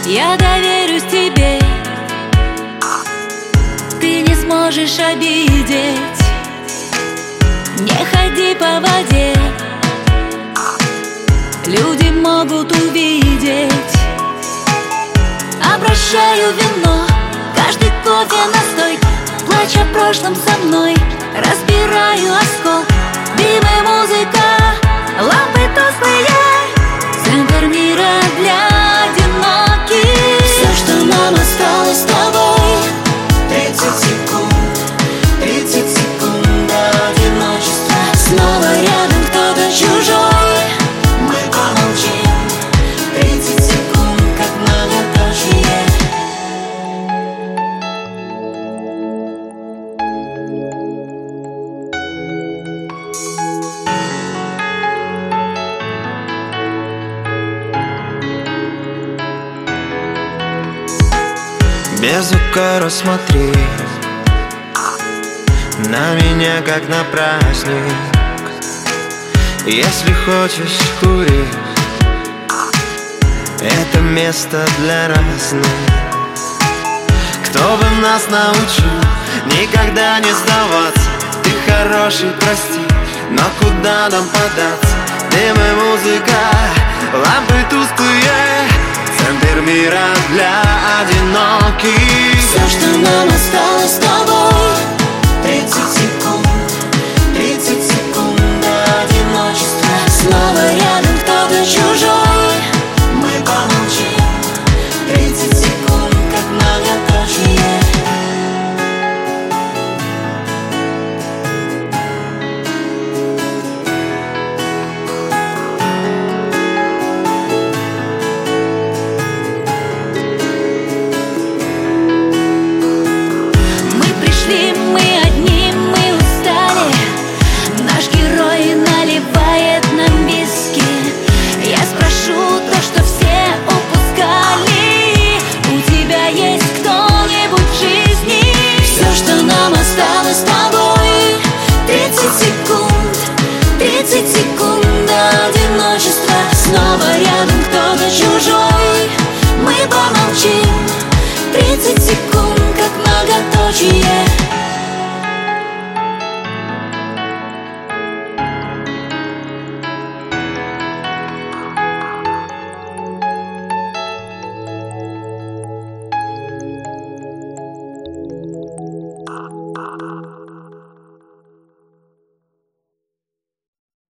Я доверюсь тебе, ты не сможешь обидеть. Не ходи по воде, люди могут увидеть. Обращаю вино, каждый кофе настой. Плачь о прошлом со мной, разбираю осколки. Дым и музыка, лампы тусклые, центр мира для одиноких. Все, что нам осталось с тобой, 30 секунд, 30 секунд до одиночества. снова рядом кто-то чужой. Мы помолчим, 30 секунд, как многоточие. Без укора смотри на меня, как на праздник. Если хочешь, кури, это место для разных. Кто бы нас научил никогда не сдаваться? Ты хороший, прости, но куда нам податься? Дым и музыка, лампы тусклые, центр мира для одиноких. Все, что нам осталось с тобой, 30 секунд, 30 секунд до одиночества. снова рядом кто-то чужой. Мы помолчим, 30 секунд, как многоточие. Мы пришли, мы одни, мы устали. Наш герой наливает нам виски. Я спрошу то, что все упускали. У тебя есть кто-нибудь в жизни? Все, что нам осталось с тобой, 30 секунд, 30 секунд до одиночества. Снова рядом кто-то чужой. Мы помолчим, 30 секунд, как многоточие.